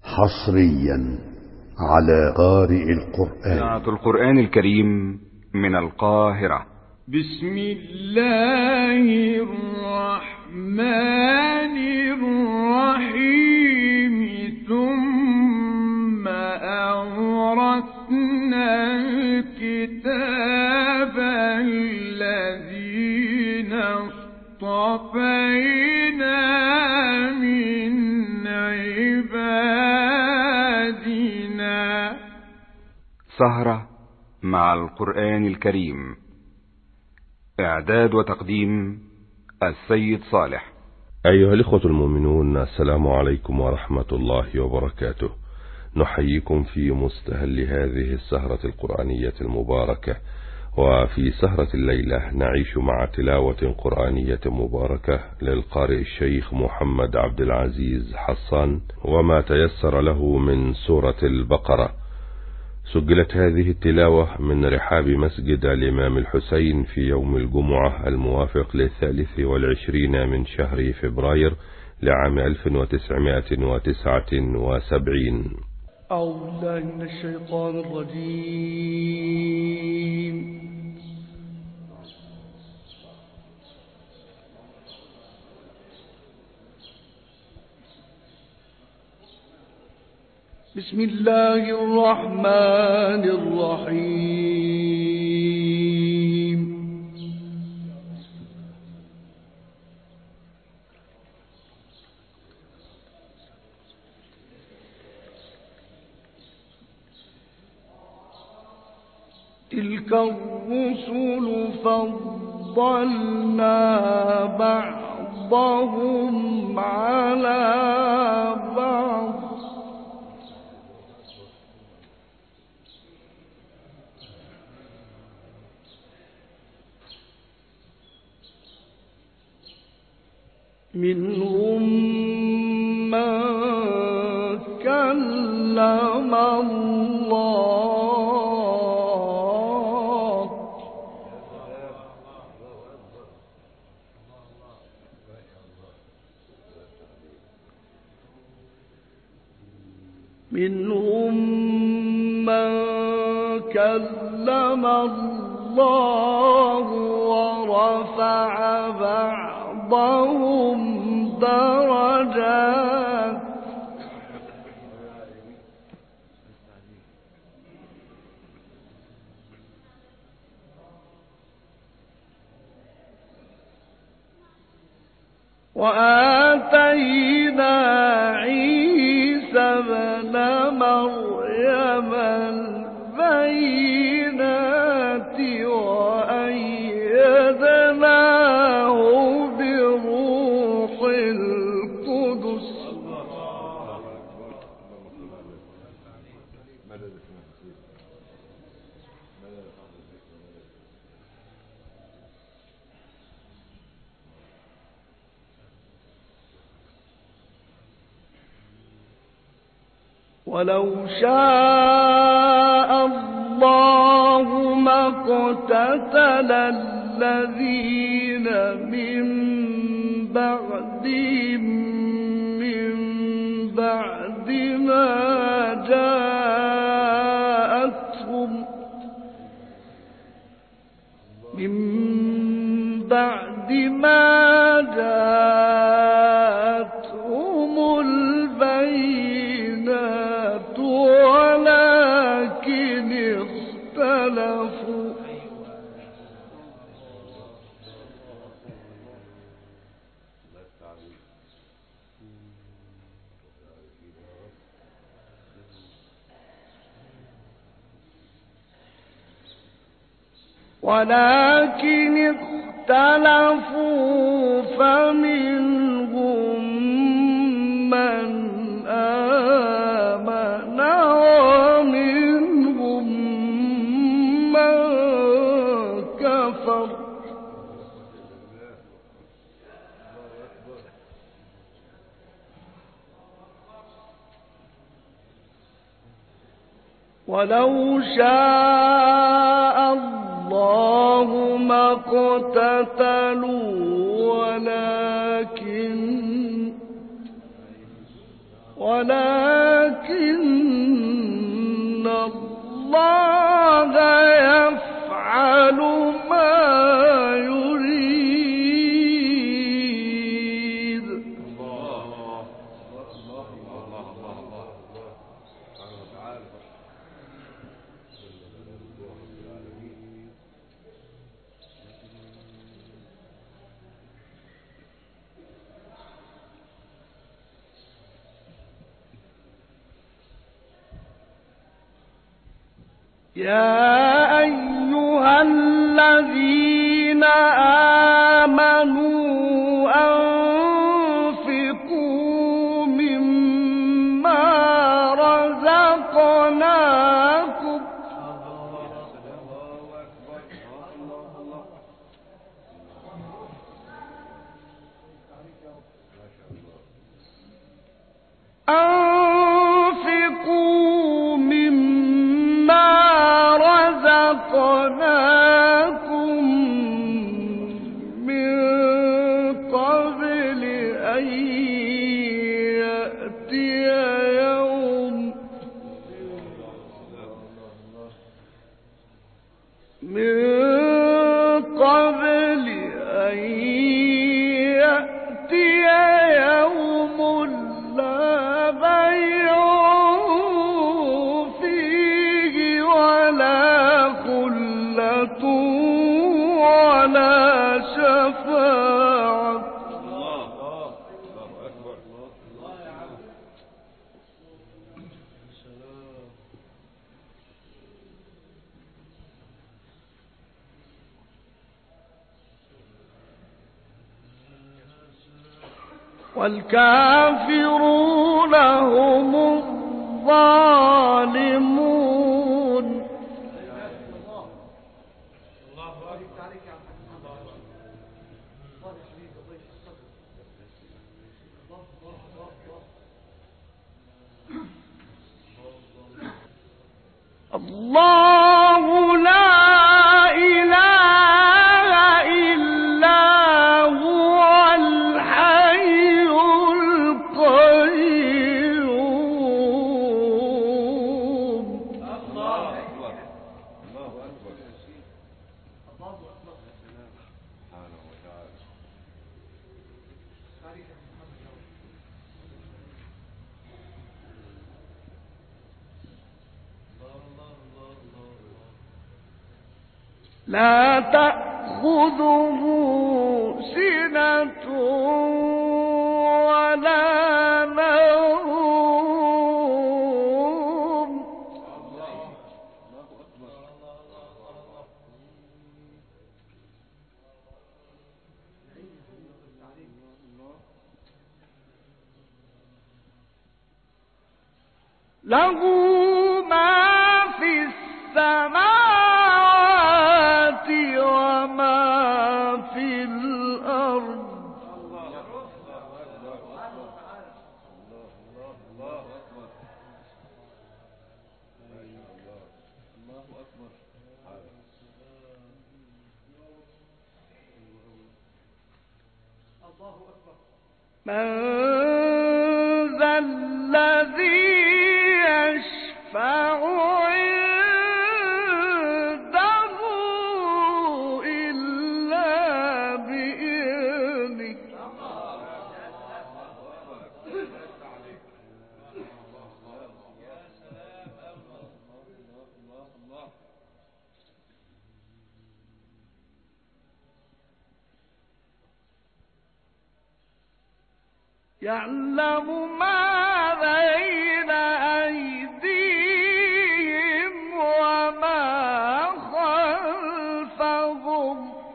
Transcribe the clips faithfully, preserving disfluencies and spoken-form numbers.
حصريا على قارئ القرآن. إذاعة القرآن الكريم من القاهرة. بسم الله الرحمن الرحيم. ثم أورثنا الكتاب الذين اصطفينا من عبادنا. سهرة مع القرآن الكريم. إعداد وتقديم السيد صالح. أيها الإخوة المؤمنون، السلام عليكم ورحمة الله وبركاته. نحييكم في مستهل هذه السهرة القرآنية المباركة. وفي سهرة الليلة نعيش مع تلاوة قرآنية مباركة للقارئ الشيخ محمد عبد العزيز حسان، وما تيسر له من سورة البقرة. سجلت هذه التلاوة من رحاب مسجد الإمام الحسين في يوم الجمعة الموافق للثالث والعشرين من شهر فبراير لعام ألف وتسعمائة وتسعة وسبعين. أعوذ بالله من الشيطان الرجيم. بسم الله الرحمن الرحيم. تلك الرسل فضلنا بعضهم على بعض منهم من كلم الله منهم من كلم الله ورفع بعضهم درجات وآتينا عيسى ابن مريم البينات وأيدناه بروح القدس ولو شاء الله ما اقتتل الذين من بعدهم من بعد ما جاءتهم من بعد ما جاءتهم البينات ولكن اختلفوا ولكن اختلفوا فمنهم من آمن ومنهم من كفر ولو شاء الله ما اقتتلوا ولكن ولكن الله يفعل ما يريد. يا أيها الذين آمنوا أنفقوا مما رزقناكم أنفقوا مما رزقناكم من قبل أن يأتي يوم من قبل أن يأتي يوم لا بيع فيه ولا خلة ولا شفاعة. والكافرون هم الظالمون. الله لا إله إلا هو الحي القيوم. الله أكبر. الله أكبر. الله أكبر. سبحانه وتعالى. لا تأخذه سنة ولا نوم. له ما في السماوات وما في الأرض. من ذا الذي يشفع عنده إلا بإذنه. يعلم ما بين أيديهم وما خلفهم.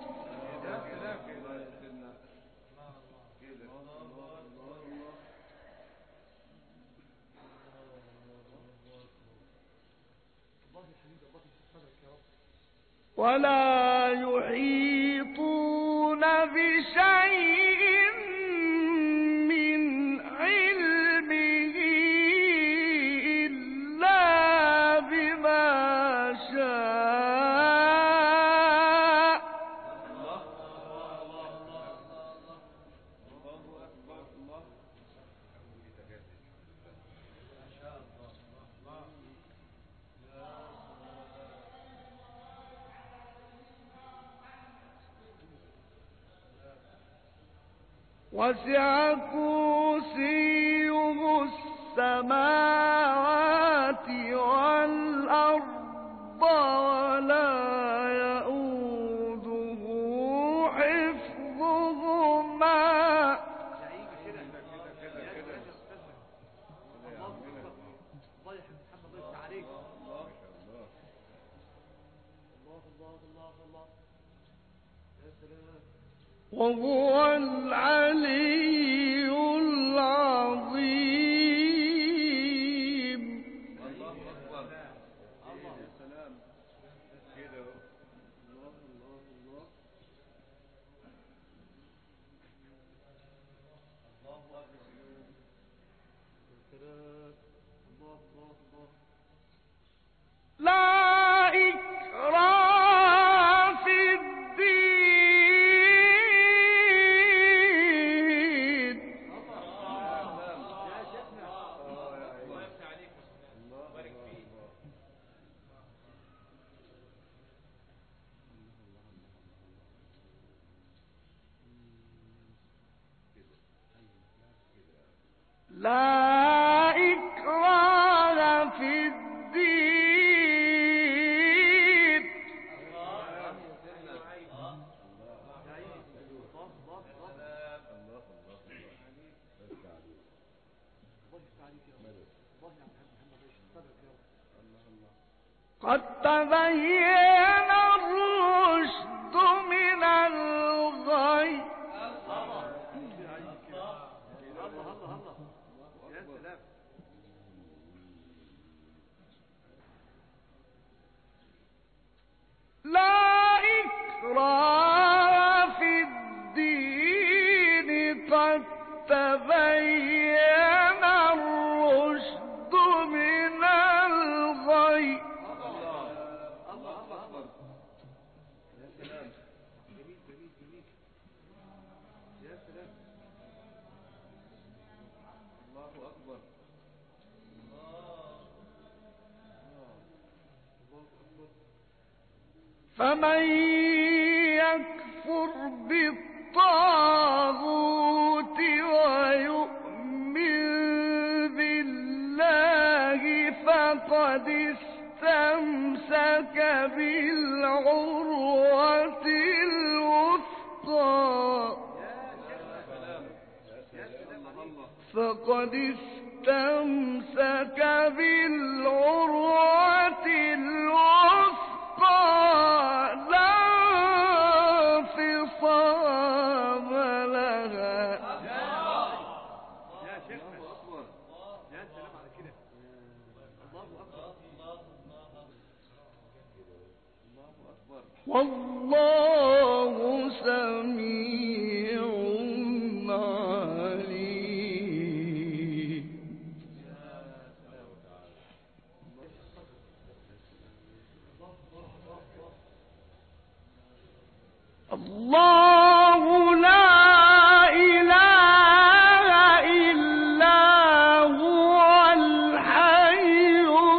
ولا يحيطون بشيء من علمه إلا بما شاء. وسع كرسيه السماوات والأرض ولا يؤوده حفظهما وهو العلي العظيم. لا إكراه في الدين. لا إكراه في الدين. قد تبين الرشد من الغي. لا إكراه في الدين قد تبين الرشد من الغي. فمن يكفر بالطاغوت ويؤمن بالله فقد استمسك بالعروة الوثقى. فقد استمسك بالعروة الوثقى لا انفصام لها. يا شيخ أكبر. يا سلام على كده. الله أكبر. الله أكبر. والله سميع عليم. الله لا إله إلا هو الحي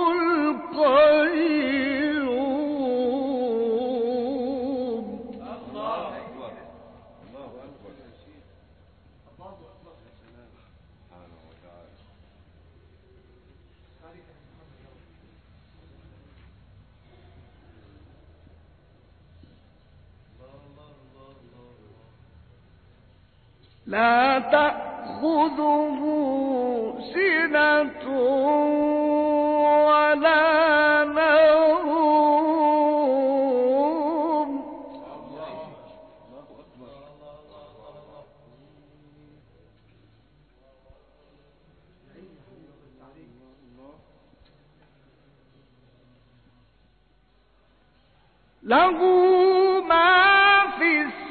القيوم. الله أكبر. الله أكبر. الله أكبر. سبحانه وتعالى. لا تأخذه سنة ولا نوم. له ما في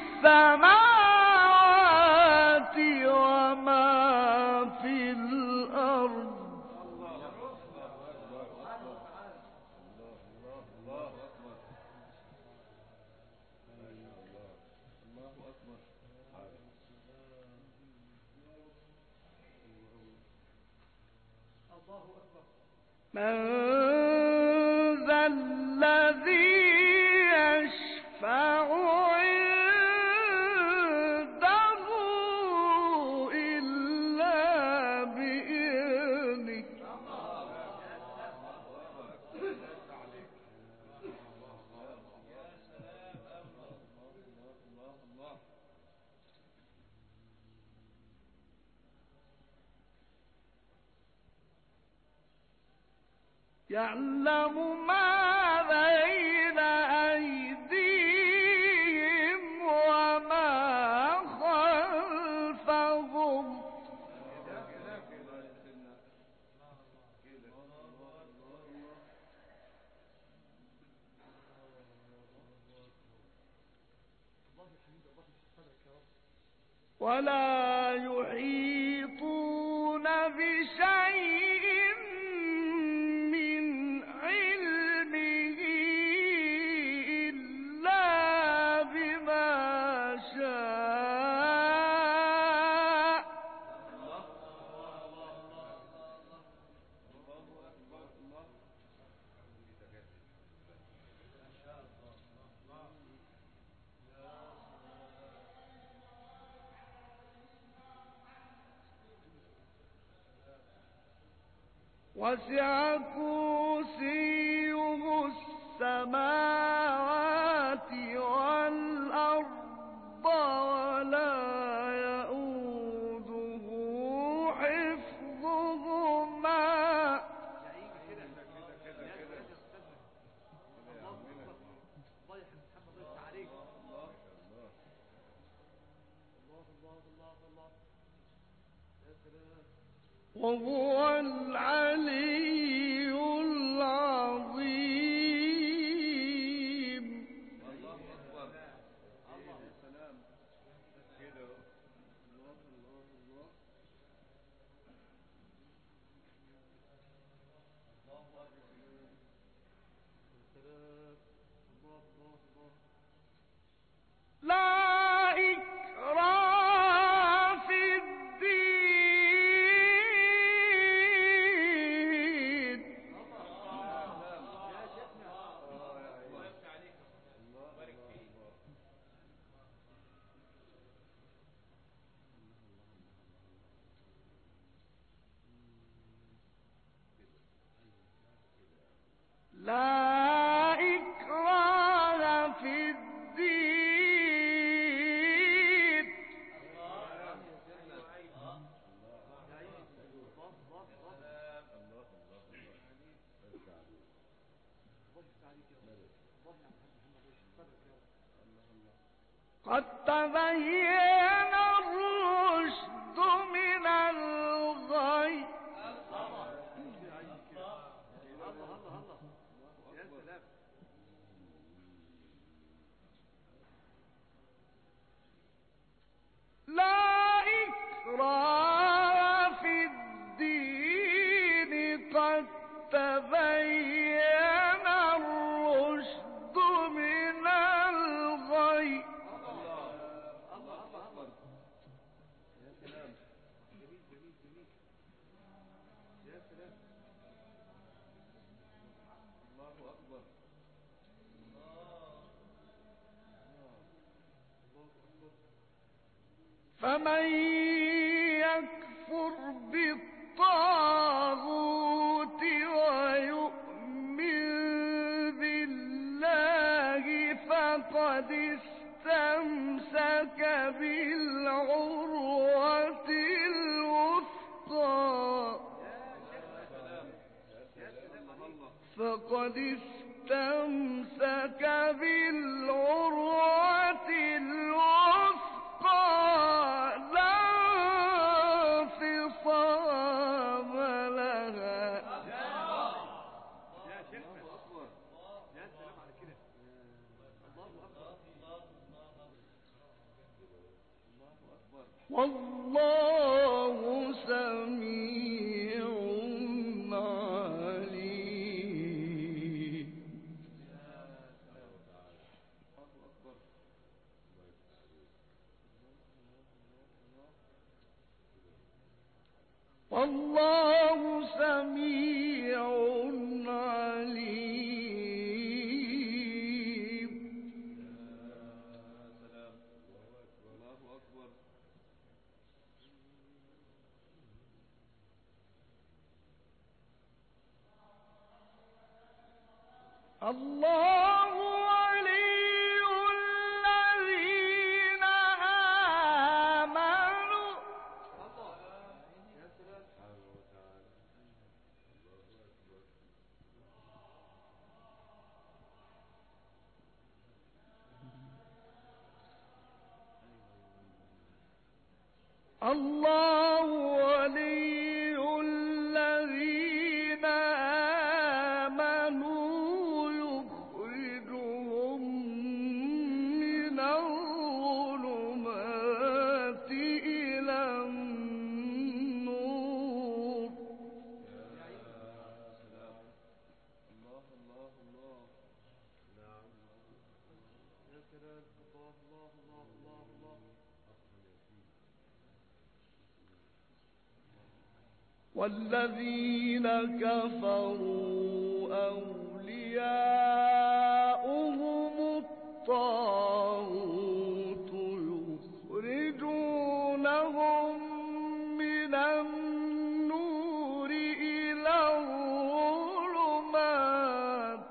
السماوات وما في الأرض. من ذا الذي يشفع عنده يعلم ما بين أيديهم وما خلفهم ولا يحيطون بشيء من علمه إلا بما شاء وسع كرسيه السماوات والأرض ولا يؤوده حفظهما وهو العلي العظيم. الله أكبر. الله السلام كده. الله الله الله. الله أكبر. السلام. الله الله الله. لا إكراه في الدين. لا إكراه في الدين. قد تبين الرشد من الغي. لا إكراه في الدين قد تبين الرشد من الغي. الله أكبر. يا سلام. جميل جميل جميل. يا سلام. الله أكبر. فمن يكفر بالطاغوت ويؤمن بالله فقد استمسك بالعروة الوثقى. فقد استمسك بالعروة الوثقى لا انفصام لها. يا شيخنا أكبر. يا سلام على كده. الله أكبر. الله أكبر. والله سميع عليم. والله سميع عليم. سلام. الله أكبر. الله ولي الذين آمنوا. الله. يا سلام. الله ولي الذين آمنوا يخرجهم من الظلمات إلى النور. الله الله الله. نعم. يا سلام. الله الله الله الله الله. والذين كفروا أولياؤهم الطاغوت يخرجونهم من النور إلى الظلمات.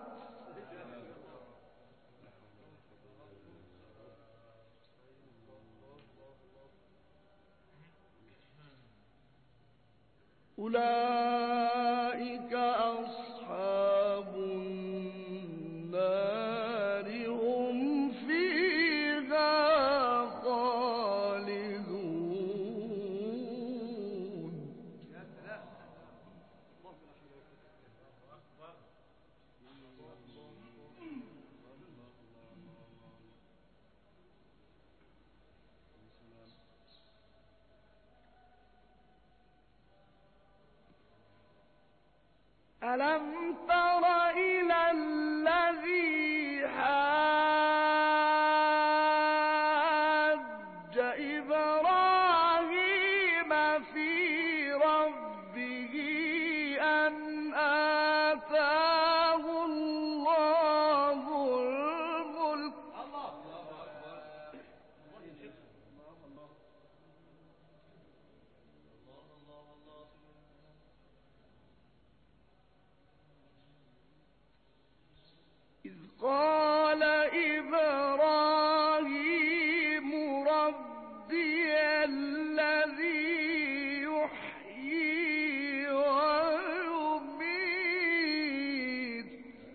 أولئك أصحاب النار هم فيها خالدون. يا سلام. الله أكبر. ألم تر إلى الذي حاج إبراهيم في ربه أن آتاه الله الملك. الله أكبر. الله يشفي. الله الله. الله الله الله. إذ قال إبراهيم ربي الذي يحيي ويميت.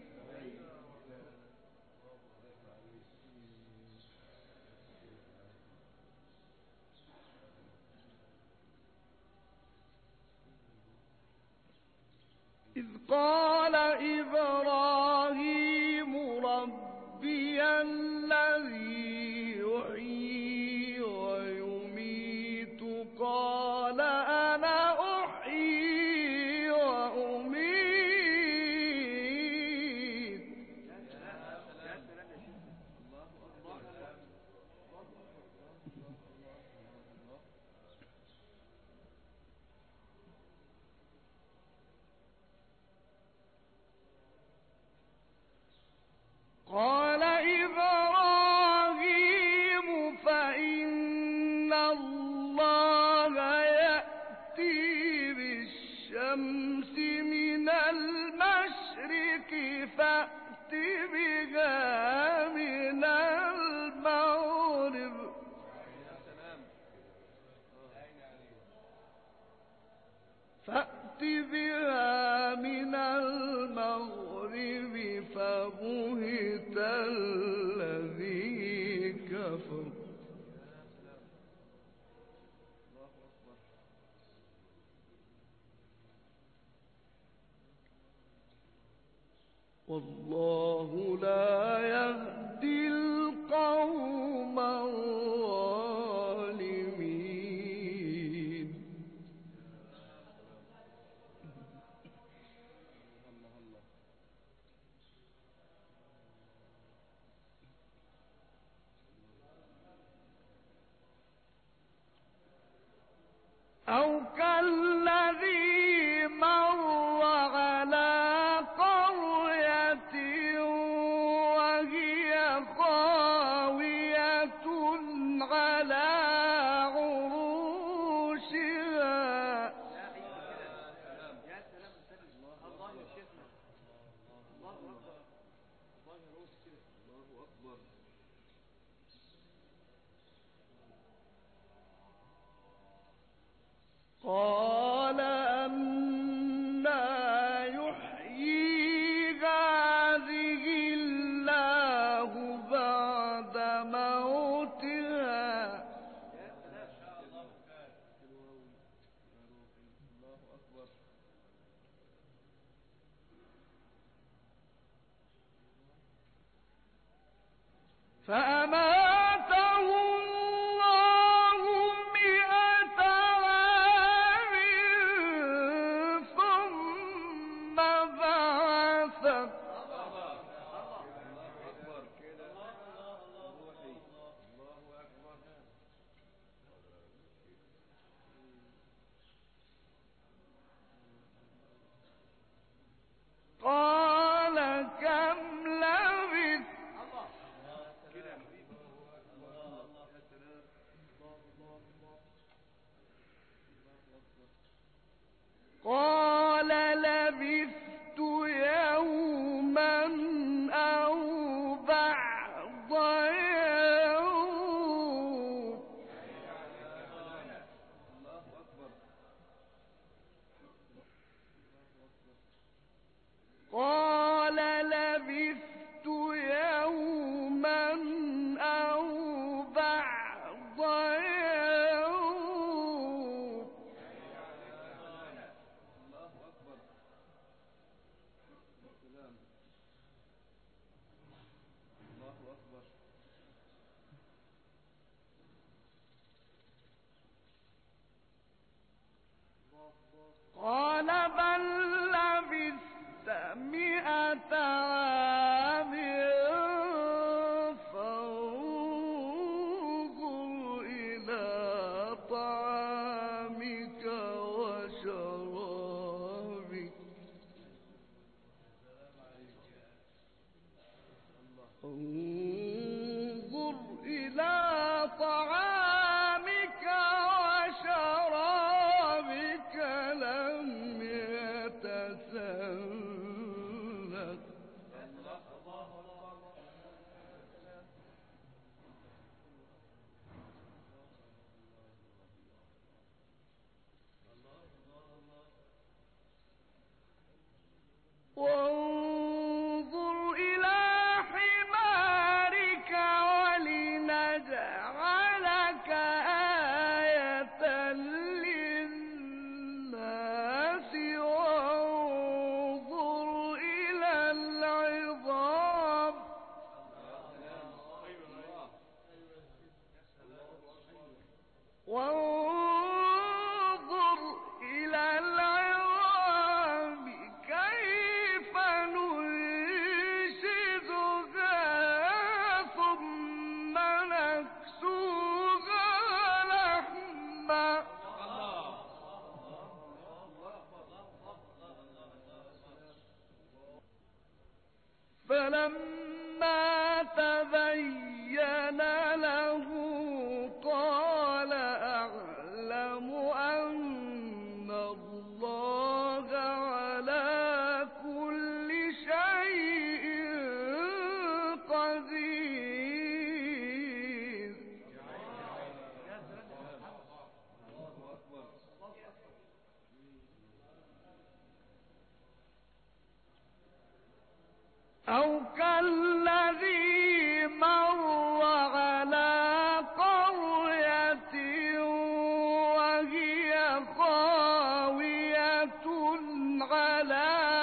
إذ قال إبراهيم ربي الذي يحيي ويميت قال أنا أحيي وأميت. يا سلام. يا سلام يا شيخ. الله أكبر. قال إبراهيم فإن الله يأتي بالشمس من المشرق فأت بها من المغرب. يا سلام. فأت بها من المغرب فبهت الذي كفر. الله أكبر. والله لا يهدي القوم الظالمين. الله الله. أو كالذي مر على قرية وهي خاوية على عروشها. يا سلام. الله يشفي. الله أكبر. الله يروس كده. الله أكبر. قال أنى يحيي هذه الله بعد موتها فأماته الله مئة عام ثم بعثه قال كم لبثت قال لبثت يوما أو بعض يوم قال لبثت يوما أو بعض يوم قال بل لبثت مئة عام فانظر إلى طعامك وشرابك انظر إلى طعامك وشرابك لم يتسنه وانظر إلى حمارك ولنجعلك آية للناس وانظر إلى العظام وانظر إلى العظام كيف ننشدها ثم نكسوها لحما فلما تبين له قال أعلم أن الله على كل شيء قدير أو كالذي مر على قرية وهي خاوية على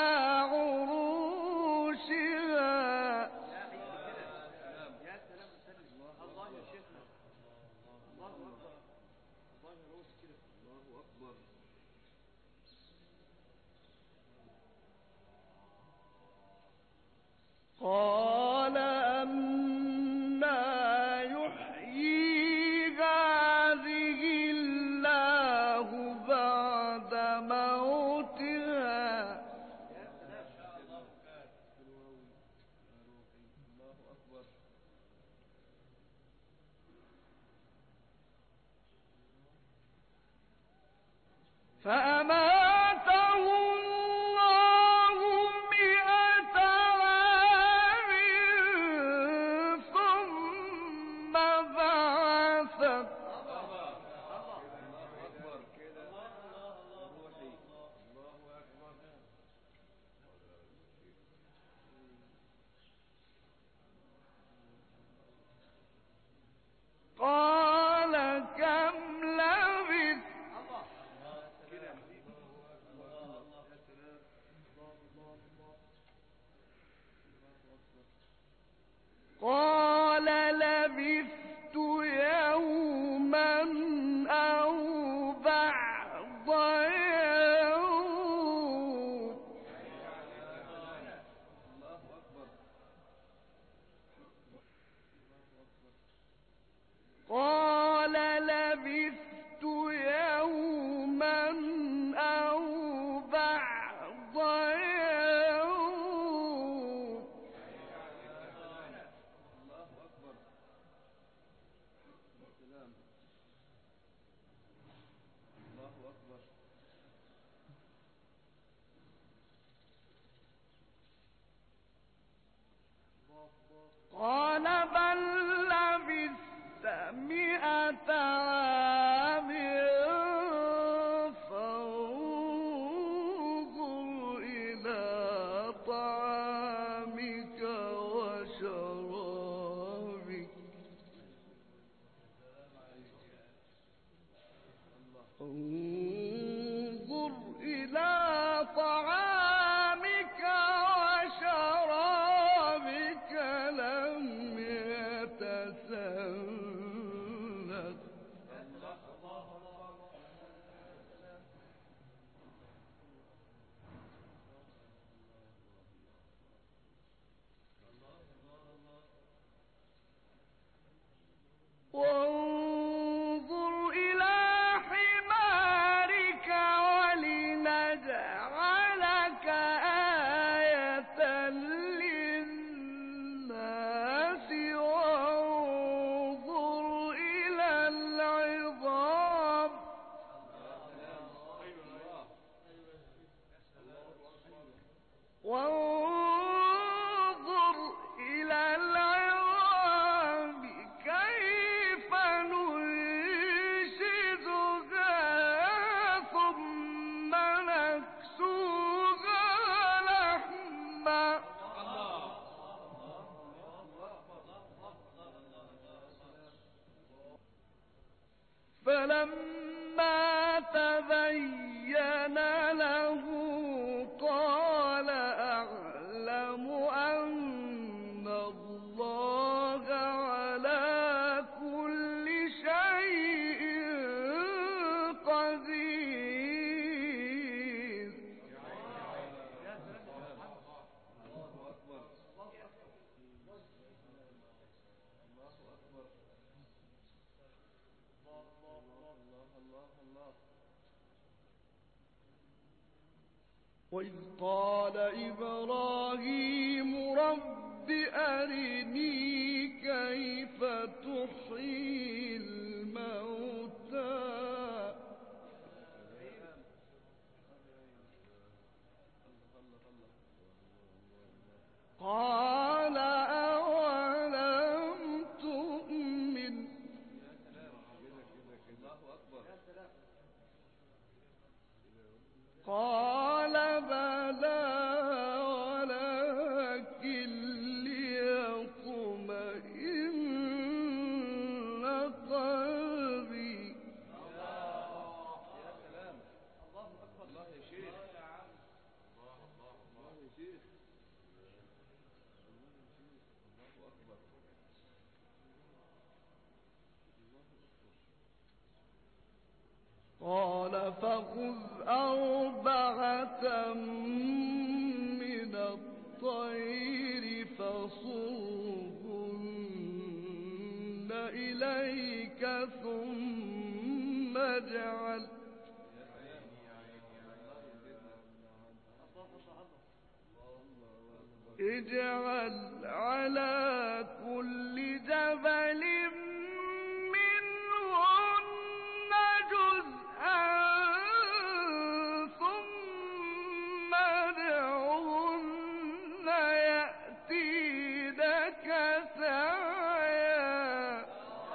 عروشها يا سلام سلم الله يا شيخنا الله أكبر الله يروس كده الله أكبر قال أنى يحيي هذه الله بعد موتها فأماته الله مئة عام ثم بعثه قال كم لبثت قال لبثت يوما أو بعض يوم قال لبثت يوما أو بعض يوم قال بل لبثت مئة عام فانظر إلى طعامك وشرابك انظر إلى طعامك وشرابك لم يتسنه وانظر إلى حمارك ولنجعلك آية للناس وانظر إلى العظام وانظر إلى العظام كيف ننشدها ثم نكسوها لحما فلما تبين له قال أعلم أن الله على كل شيء قدير وإذ قال إبراهيم رب أرني كيف تحيي الموتى قال أولم تؤمن قال بلى ولكن ليطمئن قلبي قال فخذ أربعة من الطير فصرهن إليك ثم اجعل اجعل على كل جبل منهن جزءا ثم ادعهن يأتينك سعيا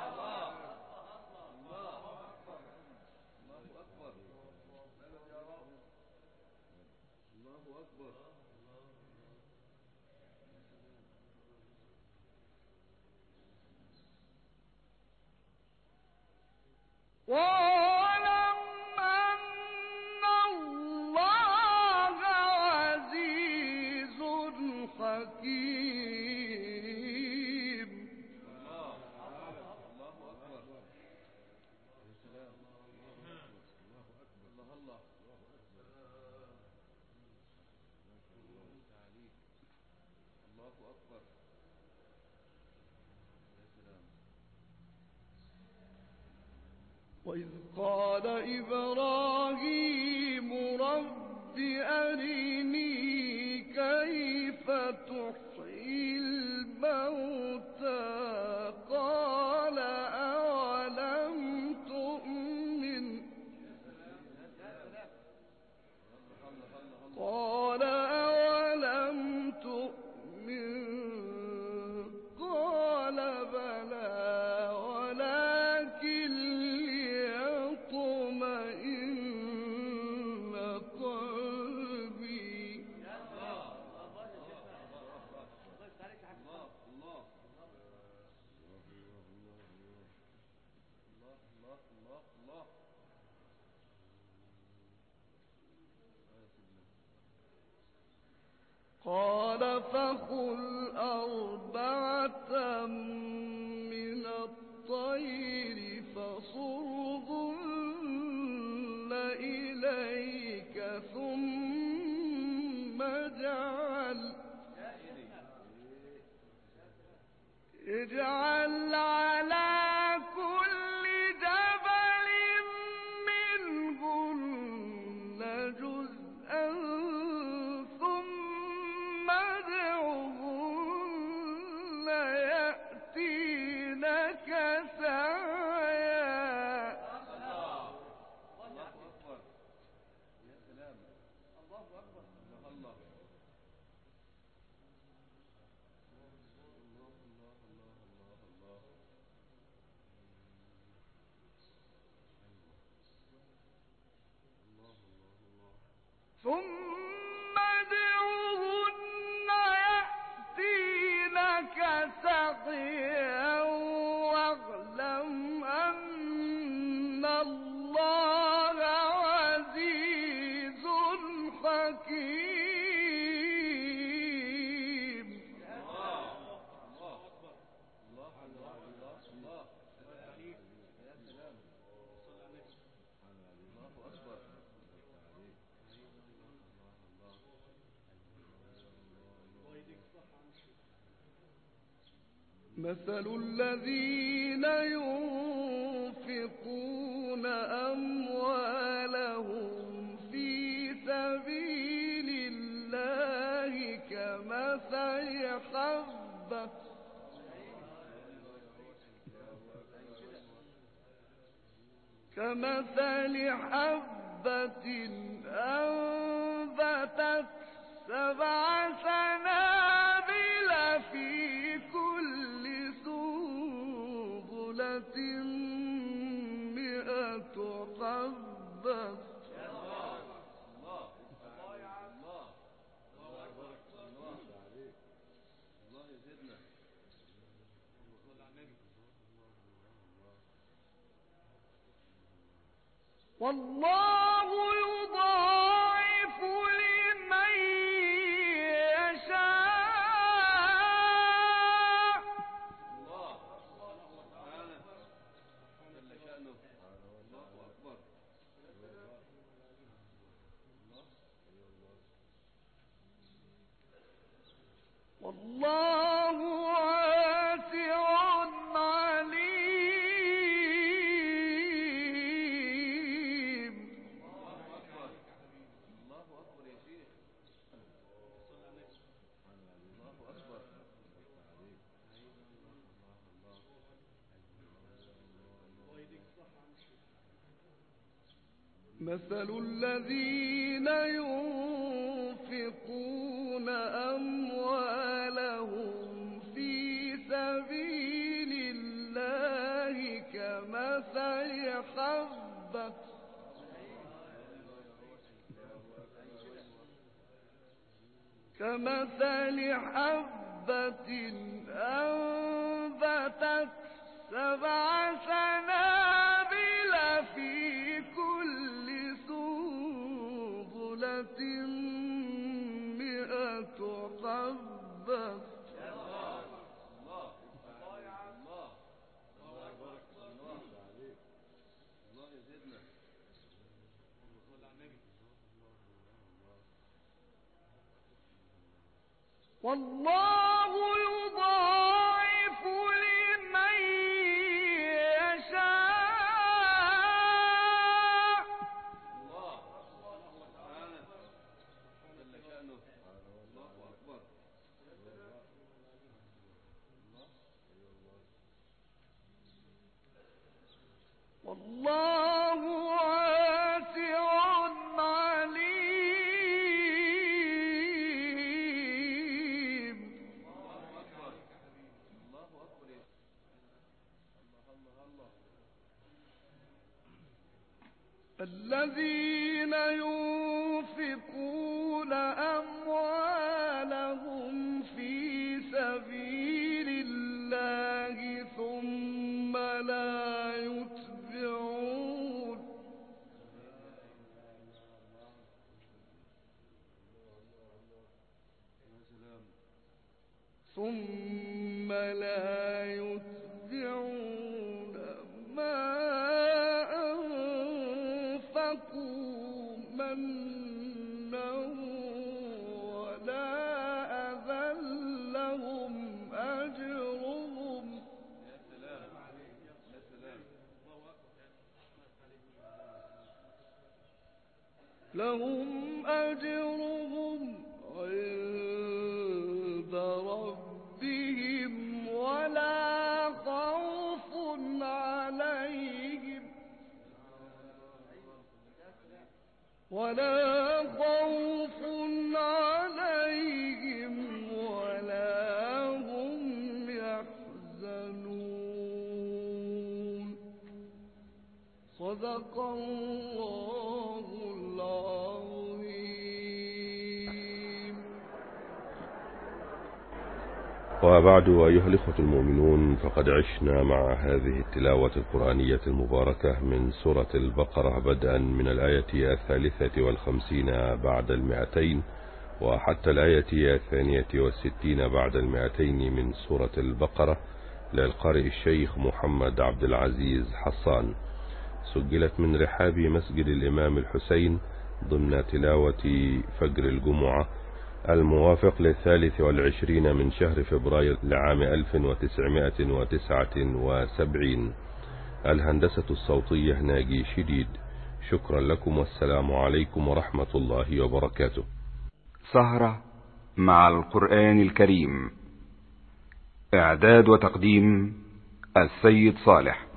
واعلم أن الله عزيز حكيم وإذ قال إبراهيم رب أرني كيف تحيي الموتى قال أولم تؤمن قال أولم تؤمن قال بلى ولكن ليطمئن قلبي قال فخذ أربعة من الطير فصرهن إليك ثم اجعل اجعل على كل جبل منهن جزءا ثم ادعهن يأتينك سعيا. الله أكبر يا سلام الله أكبر الله ثم ادعوهن يأتينك سعيا واعلم أن الله عزيز حكيم. الله أكبر الله الله الله يا سلام الله أكبر. مثل الذين ينفقون أموالهم في سبيل الله كمثل حبة كمثل حبة أنبتت سبع سنابل في كل سنبلة مئة حبة. الله الله يا الله الله أكبر الله الله يزيدنا صلى على النبي. والله يضاعف لمن يشاء. الله سبحانه جل شأنه الله أكبر. والله واسع عليم. الله أكبر الله أكبر يا شيخ الله أكبر. مثل الذين ينفقون أموالهم في سبيل الله كمثل حبة كمثل حبة أنبتت سبع سنابل في كل سنبلة مئة حبة. الله الله الله يا الله الله يبارك الله عليك الله يزيدنا صلى على النبي. والله يضاعف لمن يشاء. والله واسع عليم. الذين ينفقون أموالهم في سبيل الله ثم لا يتبعون ثم لا يتبعون ما أنفقوا منا ولا أذى لهم أجرهم لهم أجرهم عند ربهم ولا خوف عليهم ولا خوف عليهم ولا هم يحزنون. صدق الله العظيم. وبعد، أيها الإخوة المؤمنون، فقد عشنا مع هذه التلاوة القرآنية المباركة من سورة البقرة بدءا من الآية الثالثة والخمسين بعد المئتين وحتى الآية الثانية والستين بعد المئتين من سورة البقرة للقارئ الشيخ محمد عبد العزيز حصان، سجلت من رحاب مسجد الإمام الحسين ضمن تلاوة فجر الجمعة الموافق للثالث والعشرين من شهر فبراير لعام ألف وتسعمائة وتسعة وسبعين. الهندسة الصوتية ناجي شديد. شكرا لكم، والسلام عليكم ورحمة الله وبركاته. سهرة مع القرآن الكريم، إعداد وتقديم السيد صالح.